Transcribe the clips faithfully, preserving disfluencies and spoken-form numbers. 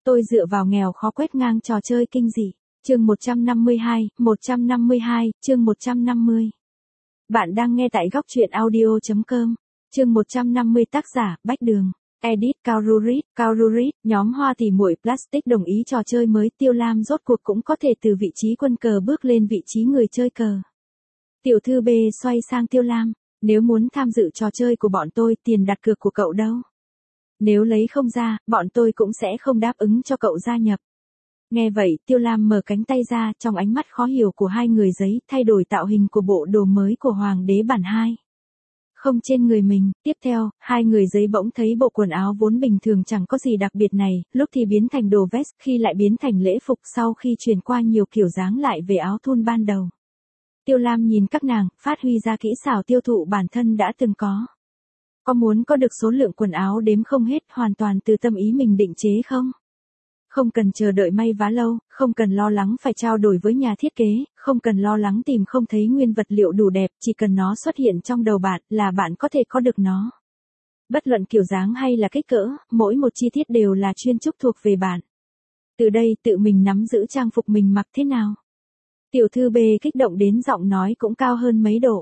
Tôi dựa vào nghèo khó quét ngang trò chơi kinh dị. Chương một trăm năm mươi hai, một trăm năm mươi hai, chương một trăm năm mươi. Bạn đang nghe tại góc truyện audio chấm com. Chương một trăm năm mươi tác giả, Bách Đường. Edit Kaururit, Kaururit, nhóm Hoa Tỉ Muội Plastic đồng ý trò chơi mới Tiêu Lam rốt cuộc cũng có thể từ vị trí quân cờ bước lên vị trí người chơi cờ. Tiểu thư B xoay sang Tiêu Lam, nếu muốn tham dự trò chơi của bọn tôi, tiền đặt cược của cậu đâu? Nếu lấy không ra, bọn tôi cũng sẽ không đáp ứng cho cậu gia nhập. Nghe vậy, Tiêu Lam mở cánh tay ra, trong ánh mắt khó hiểu của hai người giấy, thay đổi tạo hình của bộ đồ mới của Hoàng đế bản hai. Không trên người mình, tiếp theo, hai người giấy bỗng thấy bộ quần áo vốn bình thường chẳng có gì đặc biệt này, lúc thì biến thành đồ vest, khi lại biến thành lễ phục sau khi chuyển qua nhiều kiểu dáng lại về áo thun ban đầu. Tiêu Lam nhìn các nàng, phát huy ra kỹ xảo tiêu thụ bản thân đã từng có. Có muốn có được số lượng quần áo đếm không hết hoàn toàn từ tâm ý mình định chế không? Không cần chờ đợi may vá lâu, không cần lo lắng phải trao đổi với nhà thiết kế, không cần lo lắng tìm không thấy nguyên vật liệu đủ đẹp, chỉ cần nó xuất hiện trong đầu bạn là bạn có thể có được nó. Bất luận kiểu dáng hay là kích cỡ, mỗi một chi tiết đều là chuyên trúc thuộc về bạn. Từ đây tự mình nắm giữ trang phục mình mặc thế nào. Tiểu thư B kích động đến giọng nói cũng cao hơn mấy độ.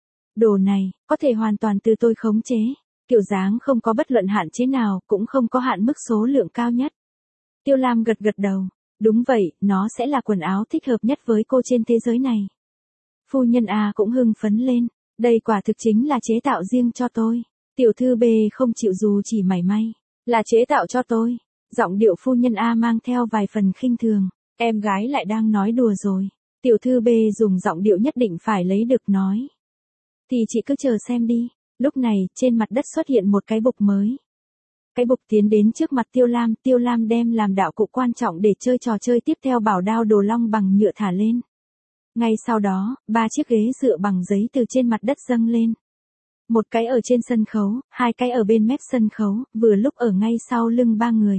Đồ này, có thể hoàn toàn từ tôi khống chế. Kiểu dáng không có bất luận hạn chế nào, cũng không có hạn mức số lượng cao nhất. Tiêu Lam gật gật đầu. Đúng vậy, nó sẽ là quần áo thích hợp nhất với cô trên thế giới này. Phu nhân A cũng hưng phấn lên. Đây quả thực chính là chế tạo riêng cho tôi. Tiểu thư B không chịu dù chỉ mảy may. Là chế tạo cho tôi. Giọng điệu phu nhân A mang theo vài phần khinh thường. Em gái lại đang nói đùa rồi. Tiểu thư B dùng giọng điệu nhất định phải lấy được nói. Thì chị cứ chờ xem đi. Lúc này, trên mặt đất xuất hiện một cái bục mới. Cái bục tiến đến trước mặt Tiêu Lam, Tiêu Lam đem làm đạo cụ quan trọng để chơi trò chơi tiếp theo bảo đao đồ long bằng nhựa thả lên. Ngay sau đó, ba chiếc ghế dựa bằng giấy từ trên mặt đất dâng lên. Một cái ở trên sân khấu, hai cái ở bên mép sân khấu, vừa lúc ở ngay sau lưng ba người.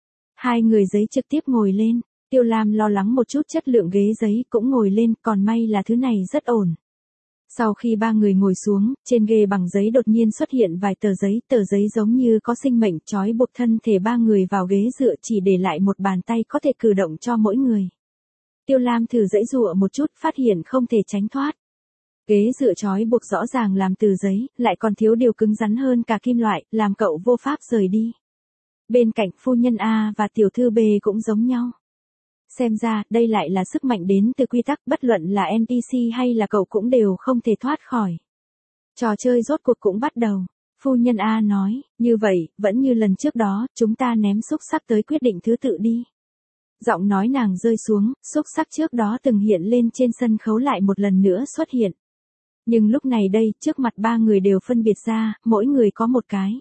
Hai người giấy trực tiếp ngồi lên, Tiêu Lam lo lắng một chút chất lượng ghế giấy cũng ngồi lên, còn may là thứ này rất ổn. Sau khi ba người ngồi xuống, trên ghế bằng giấy đột nhiên xuất hiện vài tờ giấy, tờ giấy giống như có sinh mệnh trói buộc thân thể ba người vào ghế dựa chỉ để lại một bàn tay có thể cử động cho mỗi người. Tiêu Lam thử giãy giụa một chút, phát hiện không thể tránh thoát. Ghế dựa trói buộc rõ ràng làm từ giấy, lại còn thiếu điều cứng rắn hơn cả kim loại, làm cậu vô pháp rời đi. Bên cạnh phu nhân A và tiểu thư B cũng giống nhau. Xem ra, đây lại là sức mạnh đến từ quy tắc, bất luận là en pê xê hay là cậu cũng đều không thể thoát khỏi. Trò chơi rốt cuộc cũng bắt đầu. Phu nhân A nói, như vậy, vẫn như lần trước đó, chúng ta ném xúc xắc tới quyết định thứ tự đi. Giọng nói nàng rơi xuống, xúc xắc trước đó từng hiện lên trên sân khấu lại một lần nữa xuất hiện. Nhưng lúc này đây, trước mặt ba người đều phân biệt ra, mỗi người có một cái.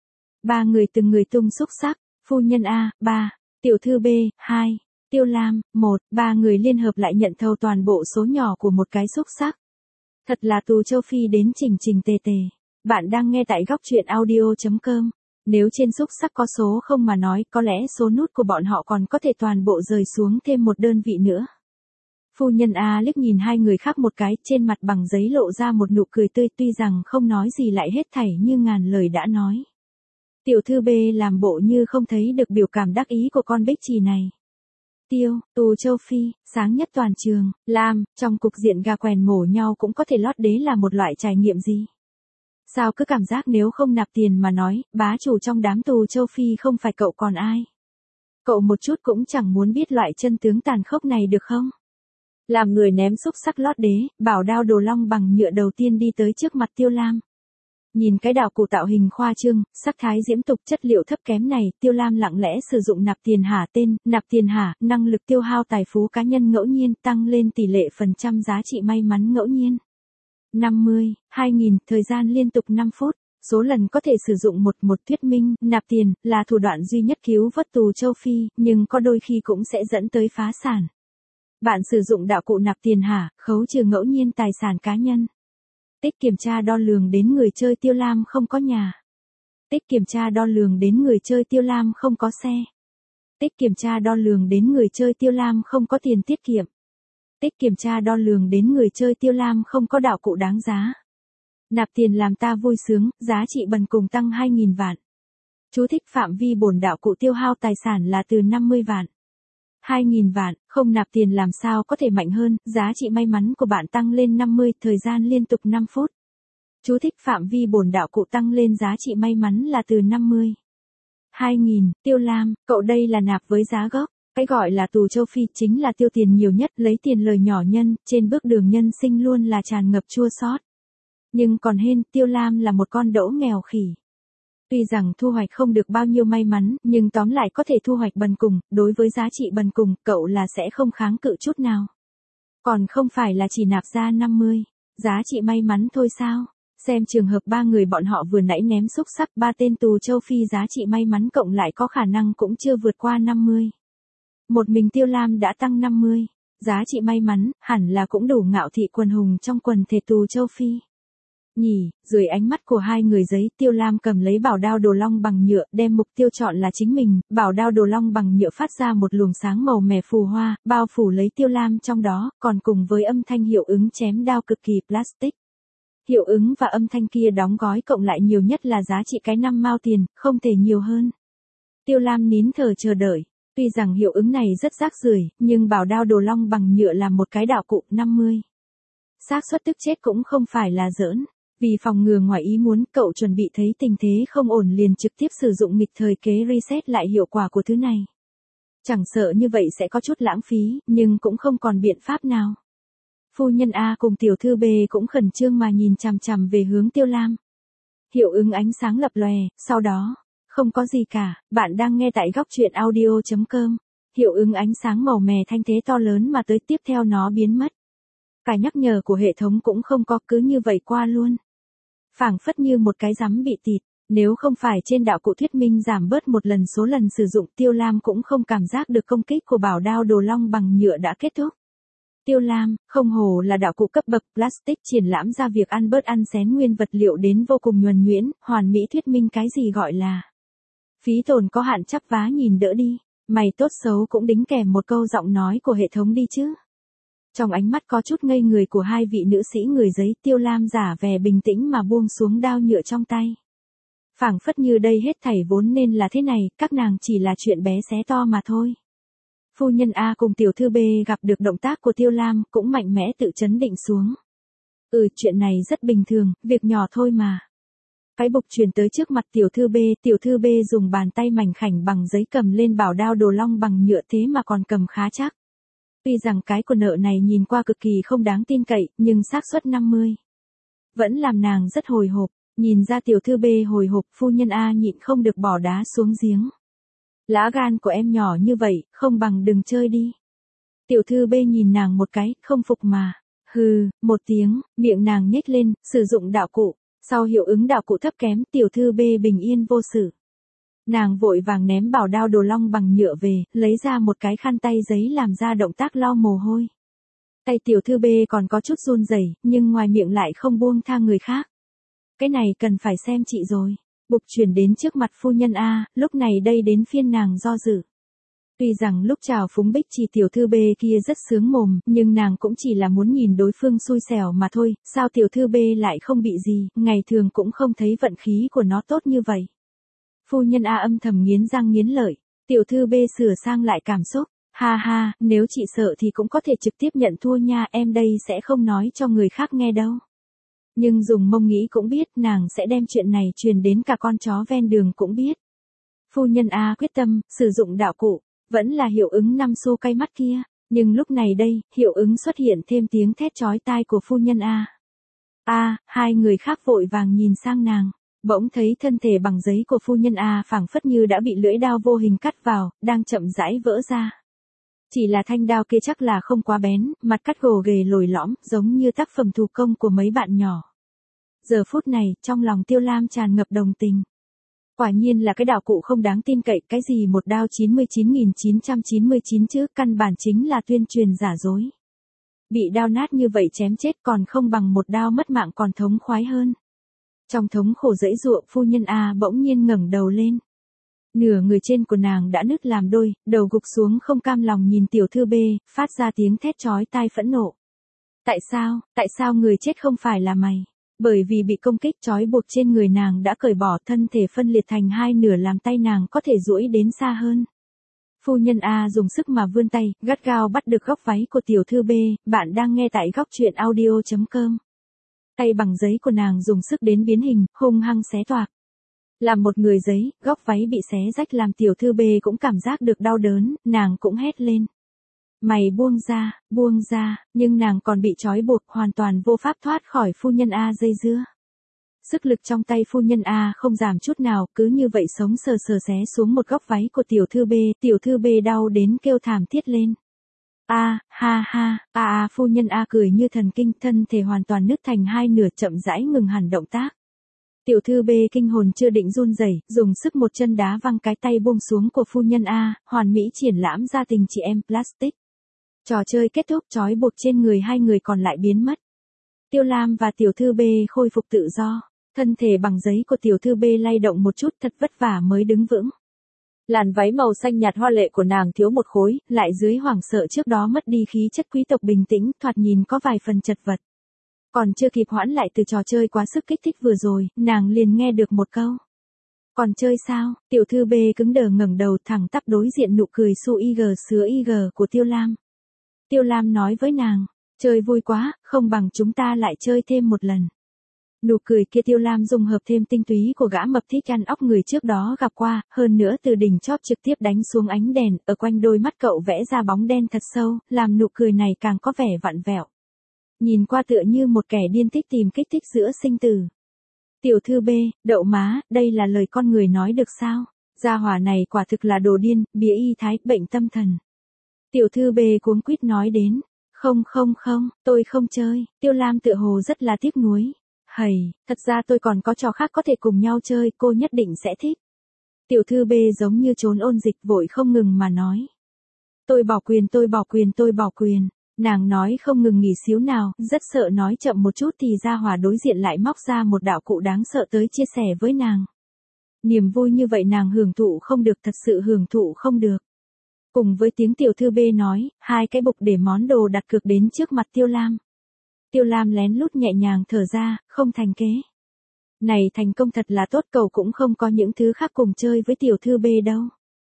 Ba người từng người tung xúc xắc, phu nhân A, ba, tiểu thư B, hai. Tiêu Lam, một, ba người liên hợp lại nhận thầu toàn bộ số nhỏ của một cái xúc xắc. Thật là tù châu Phi đến trình trình tề tề. Bạn đang nghe tại góc truyện audio chấm com. Nếu trên xúc xắc có số không mà nói, có lẽ số nút của bọn họ còn có thể toàn bộ rời xuống thêm một đơn vị nữa. Phu nhân A liếc nhìn hai người khác một cái, trên mặt bằng giấy lộ ra một nụ cười tươi, tuy rằng không nói gì lại hết thảy như ngàn lời đã nói. Tiểu thư B làm bộ như không thấy được biểu cảm đắc ý của con bích chì này. Tiêu, tù châu Phi, sáng nhất toàn trường, Lam, trong cục diện gà quèn mổ nhau cũng có thể lót đế là một loại trải nghiệm gì? Sao cứ cảm giác nếu không nạp tiền mà nói, bá chủ trong đám tù châu Phi không phải cậu còn ai? Cậu một chút cũng chẳng muốn biết loại chân tướng tàn khốc này được không? Làm người ném xúc xắc lót đế, bảo đao đồ long bằng nhựa đầu tiên đi tới trước mặt Tiêu Lam. Nhìn cái đạo cụ tạo hình khoa trương, sắc thái diễm tục chất liệu thấp kém này, Tiêu Lam lặng lẽ sử dụng nạp tiền hả tên, nạp tiền hả, năng lực tiêu hao tài phú cá nhân ngẫu nhiên tăng lên tỷ lệ phần trăm giá trị may mắn ngẫu nhiên. năm mươi, hai nghìn, thời gian liên tục năm phút, số lần có thể sử dụng một một thuyết minh, nạp tiền, là thủ đoạn duy nhất cứu vớt tù châu Phi, nhưng có đôi khi cũng sẽ dẫn tới phá sản. Bạn sử dụng đạo cụ nạp tiền hả, khấu trừ ngẫu nhiên tài sản cá nhân. Tích kiểm tra đo lường đến người chơi Tiêu Lam không có nhà. Tích kiểm tra đo lường đến người chơi Tiêu Lam không có xe. Tích kiểm tra đo lường đến người chơi Tiêu Lam không có tiền tiết kiệm. Tích kiểm tra đo lường đến người chơi Tiêu Lam không có đạo cụ đáng giá. Nạp tiền làm ta vui sướng, giá trị bần cùng tăng hai nghìn vạn. Chú thích phạm vi bổn đạo cụ tiêu hao tài sản là từ năm mươi vạn. hai nghìn vạn, không nạp tiền làm sao có thể mạnh hơn, giá trị may mắn của bạn tăng lên năm mươi, thời gian liên tục năm phút. Chú thích phạm vi bổn đạo cụ tăng lên giá trị may mắn là từ năm mươi. hai nghìn, Tiêu Lam, cậu đây là nạp với giá gốc. Cái gọi là tù châu Phi chính là tiêu tiền nhiều nhất, lấy tiền lời nhỏ nhân, trên bước đường nhân sinh luôn là tràn ngập chua xót. Nhưng còn hên, Tiêu Lam là một con đỗ nghèo khỉ. Tuy rằng thu hoạch không được bao nhiêu may mắn, nhưng tóm lại có thể thu hoạch bần cùng, đối với giá trị bần cùng, cậu là sẽ không kháng cự chút nào. Còn không phải là chỉ nạp ra năm mươi, giá trị may mắn thôi sao? Xem trường hợp ba người bọn họ vừa nãy ném xúc xắc, ba tên tù châu Phi giá trị may mắn cộng lại có khả năng cũng chưa vượt qua năm mươi. Một mình Tiêu Lam đã tăng năm mươi, giá trị may mắn, hẳn là cũng đủ ngạo thị quần hùng trong quần thể tù châu Phi. Nhỉ, dưới ánh mắt của hai người giấy, Tiêu Lam cầm lấy bảo đao đồ long bằng nhựa, đem mục tiêu chọn là chính mình, bảo đao đồ long bằng nhựa phát ra một luồng sáng màu mè phù hoa, bao phủ lấy Tiêu Lam trong đó, còn cùng với âm thanh hiệu ứng chém đao cực kỳ plastic. Hiệu ứng và âm thanh kia đóng gói cộng lại nhiều nhất là giá trị cái năm mao tiền, không thể nhiều hơn. Tiêu Lam nín thở chờ đợi. Tuy rằng hiệu ứng này rất rác rưởi, nhưng bảo đao đồ long bằng nhựa là một cái đạo cụ năm mươi. Xác suất tức chết cũng không phải là giỡn. Vì phòng ngừa ngoài ý muốn, cậu chuẩn bị thấy tình thế không ổn liền trực tiếp sử dụng nghịch thời kế reset lại hiệu quả của thứ này. Chẳng sợ như vậy sẽ có chút lãng phí, nhưng cũng không còn biện pháp nào. Phu nhân A cùng tiểu thư B cũng khẩn trương mà nhìn chằm chằm về hướng Tiêu Lam. Hiệu ứng ánh sáng lập lòe, sau đó, không có gì cả, bạn đang nghe tại góc truyện audio chấm com. Hiệu ứng ánh sáng màu mè thanh thế to lớn mà tới tiếp theo nó biến mất. Cả nhắc nhở của hệ thống cũng không có, cứ như vậy qua luôn. Phảng phất như một cái rắm bị tịt, nếu không phải trên đạo cụ thuyết minh giảm bớt một lần số lần sử dụng, Tiêu Lam cũng không cảm giác được công kích của bảo đao đồ long bằng nhựa đã kết thúc. Tiêu Lam, không hổ là đạo cụ cấp bậc plastic, triển lãm ra việc ăn bớt ăn xén nguyên vật liệu đến vô cùng nhuần nhuyễn, hoàn mỹ thuyết minh cái gì gọi là phí tồn có hạn, chắp vá nhìn đỡ đi, mày tốt xấu cũng đính kèm một câu giọng nói của hệ thống đi chứ. Trong ánh mắt có chút ngây người của hai vị nữ sĩ người giấy, Tiêu Lam giả vẻ bình tĩnh mà buông xuống đao nhựa trong tay. Phảng phất như đây hết thảy vốn nên là thế này, các nàng chỉ là chuyện bé xé to mà thôi. Phu nhân A cùng tiểu thư B gặp được động tác của Tiêu Lam, cũng mạnh mẽ tự chấn định xuống. Ừ, chuyện này rất bình thường, việc nhỏ thôi mà. Cái bục truyền tới trước mặt tiểu thư B, tiểu thư B dùng bàn tay mảnh khảnh bằng giấy cầm lên bảo đao đồ long bằng nhựa, thế mà còn cầm khá chắc. Tuy rằng cái của nợ này nhìn qua cực kỳ không đáng tin cậy, nhưng xác suất năm mươi vẫn làm nàng rất hồi hộp. Nhìn ra tiểu thư B hồi hộp, phu nhân A nhịn không được bỏ đá xuống giếng. Lá gan của em nhỏ như vậy, không bằng đừng chơi đi. Tiểu thư B nhìn nàng một cái, không phục mà. Hừ, một tiếng, miệng nàng nhếch lên, sử dụng đạo cụ. Sau hiệu ứng đạo cụ thấp kém, tiểu thư B bình yên vô sự. Nàng vội vàng ném bảo đao đồ long bằng nhựa về, lấy ra một cái khăn tay giấy làm ra động tác lau mồ hôi. Tay tiểu thư B còn có chút run rẩy, nhưng ngoài miệng lại không buông tha người khác. Cái này cần phải xem chị rồi. Bục chuyển đến trước mặt phu nhân A, lúc này đây đến phiên nàng do dự. Tuy rằng lúc chào phúng Bích Trì tiểu thư B kia rất sướng mồm, nhưng nàng cũng chỉ là muốn nhìn đối phương xui xẻo mà thôi, sao tiểu thư B lại không bị gì, ngày thường cũng không thấy vận khí của nó tốt như vậy. Phu nhân A âm thầm nghiến răng nghiến lợi, tiểu thư B sửa sang lại cảm xúc, ha ha, nếu chị sợ thì cũng có thể trực tiếp nhận thua nha, em đây sẽ không nói cho người khác nghe đâu. Nhưng dùng mông nghĩ cũng biết nàng sẽ đem chuyện này truyền đến cả con chó ven đường cũng biết. Phu nhân A quyết tâm, sử dụng đạo cụ, vẫn là hiệu ứng năm xu cay mắt kia, nhưng lúc này đây, hiệu ứng xuất hiện thêm tiếng thét chói tai của phu nhân A. A, hai người khác vội vàng nhìn sang nàng, bỗng thấy thân thể bằng giấy của phu nhân A phảng phất như đã bị lưỡi dao vô hình cắt vào, đang chậm rãi vỡ ra. Chỉ là thanh đao kia chắc là không quá bén, mặt cắt gồ ghề lồi lõm, giống như tác phẩm thủ công của mấy bạn nhỏ. Giờ phút này, trong lòng Tiêu Lam tràn ngập đồng tình. Quả nhiên là cái đạo cụ không đáng tin cậy, cái gì một đao chín mươi chín nghìn chín trăm chín mươi chín chứ, căn bản chính là tuyên truyền giả dối. Bị đao nát như vậy chém chết còn không bằng một đao mất mạng còn thống khoái hơn. Trong thống khổ dãy ruộng, phu nhân A bỗng nhiên ngẩng đầu lên. Nửa người trên của nàng đã nứt làm đôi, đầu gục xuống không cam lòng nhìn tiểu thư B, phát ra tiếng thét chói tai phẫn nộ. Tại sao, tại sao người chết không phải là mày? Bởi vì bị công kích trói buộc trên người nàng đã cởi bỏ, thân thể phân liệt thành hai nửa làm tay nàng có thể duỗi đến xa hơn. Phu nhân A dùng sức mà vươn tay, gắt gao bắt được góc váy của tiểu thư B, bạn đang nghe tại góc truyện audio chấm com. Tay bằng giấy của nàng dùng sức đến biến hình, hung hăng xé toạc. Làm một người giấy, góc váy bị xé rách làm tiểu thư B cũng cảm giác được đau đớn, nàng cũng hét lên. Mày buông ra, buông ra, nhưng nàng còn bị trói buộc, hoàn toàn vô pháp thoát khỏi phu nhân A dây dưa. Sức lực trong tay phu nhân A không giảm chút nào, cứ như vậy sống sờ sờ xé xuống một góc váy của tiểu thư B, tiểu thư B đau đến kêu thảm thiết lên. A, ha ha, a a phu nhân A cười như thần kinh, thân thể hoàn toàn nứt thành hai nửa, chậm rãi ngừng hẳn động tác. Tiểu thư B kinh hồn chưa định run rẩy, dùng sức một chân đá văng cái tay buông xuống của phu nhân A, hoàn mỹ triển lãm ra tình chị em plastic. Trò chơi kết thúc, trói buộc trên người hai người còn lại biến mất. Tiêu Lam và tiểu thư B khôi phục tự do, thân thể bằng giấy của tiểu thư B lay động một chút, thật vất vả mới đứng vững. Làn váy màu xanh nhạt hoa lệ của nàng thiếu một khối, lại dưới hoảng sợ trước đó mất đi khí chất quý tộc bình tĩnh, thoạt nhìn có vài phần chật vật. Còn chưa kịp hoãn lại từ trò chơi quá sức kích thích vừa rồi, nàng liền nghe được một câu. Còn chơi sao? Tiểu thư B cứng đờ ngẩng đầu thẳng tắp đối diện nụ cười su ig sứa ig của Tiêu Lam. Tiêu Lam nói với nàng, chơi vui quá, không bằng chúng ta lại chơi thêm một lần. Nụ cười kia Tiêu Lam dung hợp thêm tinh túy của gã mập thích ăn óc người trước đó gặp qua, hơn nữa từ đỉnh chóp trực tiếp đánh xuống ánh đèn, ở quanh đôi mắt cậu vẽ ra bóng đen thật sâu, làm nụ cười này càng có vẻ vặn vẹo. Nhìn qua tựa như một kẻ điên thích tìm kích thích giữa sinh tử. Tiểu thư B, đậu má, đây là lời con người nói được sao? Gia hỏa này quả thực là đồ điên, bía y thái, bệnh tâm thần. Tiểu thư B cuống quýt nói đến, không không không, tôi không chơi. Tiêu Lam tựa hồ rất là tiếc nuối. Hầy, thật ra tôi còn có trò khác có thể cùng nhau chơi, cô nhất định sẽ thích. Tiểu thư B giống như trốn ôn dịch vội không ngừng mà nói. Tôi bỏ quyền tôi bỏ quyền tôi bỏ quyền. Nàng nói không ngừng nghỉ xíu nào, rất sợ nói chậm một chút thì gia hỏa đối diện lại móc ra một đạo cụ đáng sợ tới chia sẻ với nàng. Niềm vui như vậy nàng hưởng thụ không được, thật sự hưởng thụ không được. Cùng với tiếng tiểu thư B nói, hai cái bục để món đồ đặt cược đến trước mặt Tiêu Lam. Tiêu Lam lén lút nhẹ nhàng thở ra, không thành kế. Này thành công thật là tốt, cậu cũng không có những thứ khác cùng chơi với tiểu thư B đâu.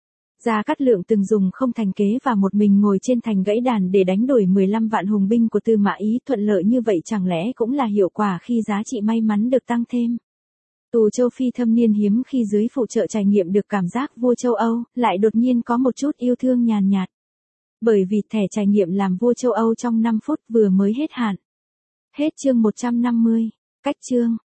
Gia Cát Lượng từng dùng không thành kế và một mình ngồi trên thành gãy đàn để đánh đuổi mười lăm vạn hùng binh của Tư Mã Ý, thuận lợi như vậy chẳng lẽ cũng là hiệu quả khi giá trị may mắn được tăng thêm. Tù châu Phi thâm niên hiếm khi dưới phụ trợ trải nghiệm được cảm giác vua châu Âu, lại đột nhiên có một chút yêu thương nhàn nhạt. Bởi vì thẻ trải nghiệm làm vua châu Âu trong năm phút vừa mới hết hạn. Hết chương một trăm năm mươi. Cách chương.